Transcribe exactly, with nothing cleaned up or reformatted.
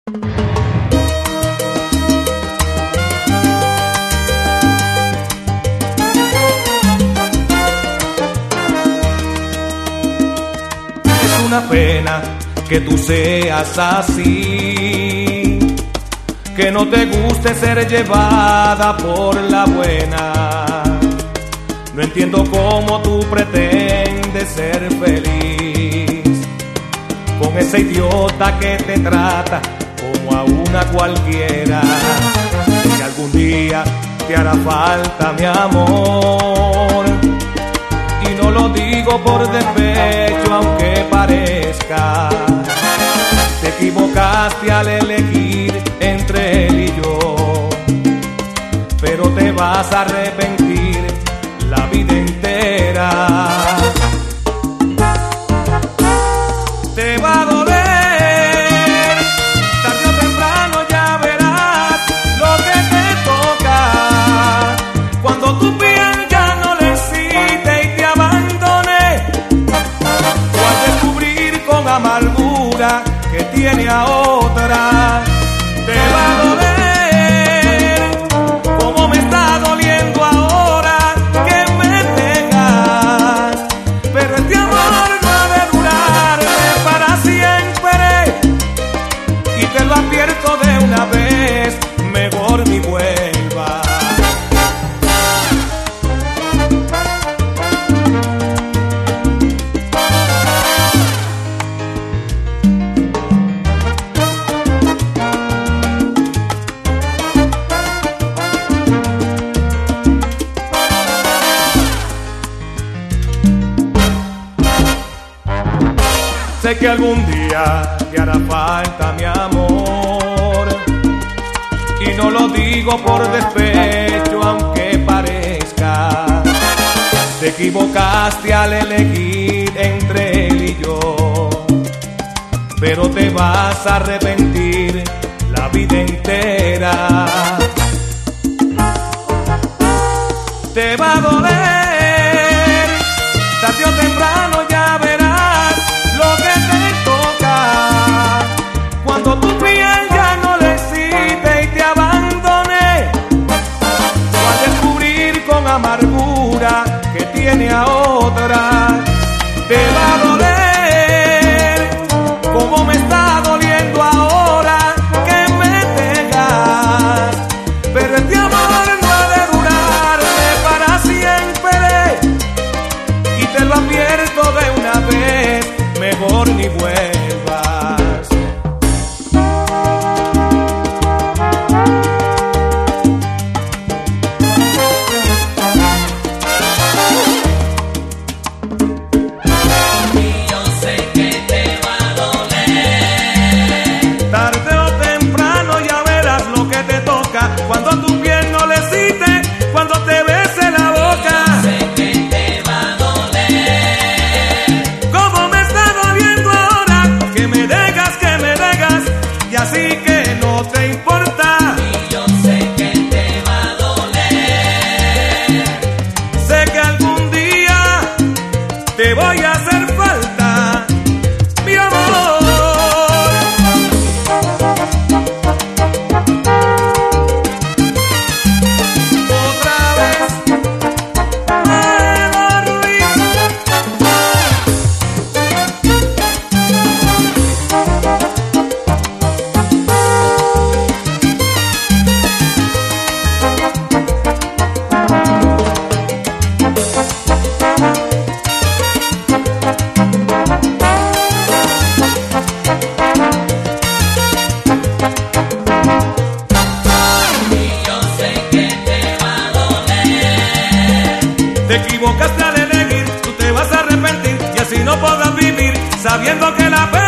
Es una pena que tú seas así, que no te guste ser llevada por la buena. No entiendo cómo tú pretendes ser feliz con ese idiota que te trata como a una cualquiera. Si algún día te hará falta mi amor, y no lo digo por despecho aunque parezca, te equivocaste al elegir entre él y yo, pero te vas a arrepentir la vida entera. Te va a doler, tarde o temprano ya verás lo que te toca. Cuando tu piel ya no le excite y te abandone, o al descubrir con amargura que tiene a otra. Te va a doler como me está doliendo ahora que me dejas, pero este amor no ha de durarme para siempre, y te lo advierto de una vez, mejor ni vuelva. Sé que algún día te hará falta mi amor, y no lo digo por despecho aunque parezca. Te equivocaste al elegir entre él y yo, pero te vas a arrepentir la vida entera. Te va a doler, tarde o temprano ya verás lo que te toca. Cuando tu piel ya no le excite y te abandone, o al descubrir con amargura que tiene a otra. Te va a doler como me está doliendo ahora que me dejas, pero este amor no ha de durarme para siempre, y te lo advierto de una vez, mejor ni vuelvas. Y yo sé que te va a doler, Tarde o temprano ya verás lo que te toca. Cuando tu piel no le excite, cuando te bese la boca. sé que te va a doler, Como me está doliendo ahora que me dejas, que me dejas, y así que no te importa. y yo sé que te va a doler, Sé que algún día te voy a hacer falta, mi amor. Otra vez, Pedro Ruiz. y yo sé que te va a doler, Te equivocaste al elegir, tú te vas a arrepentir, y así no podrás vivir sabiendo que la pena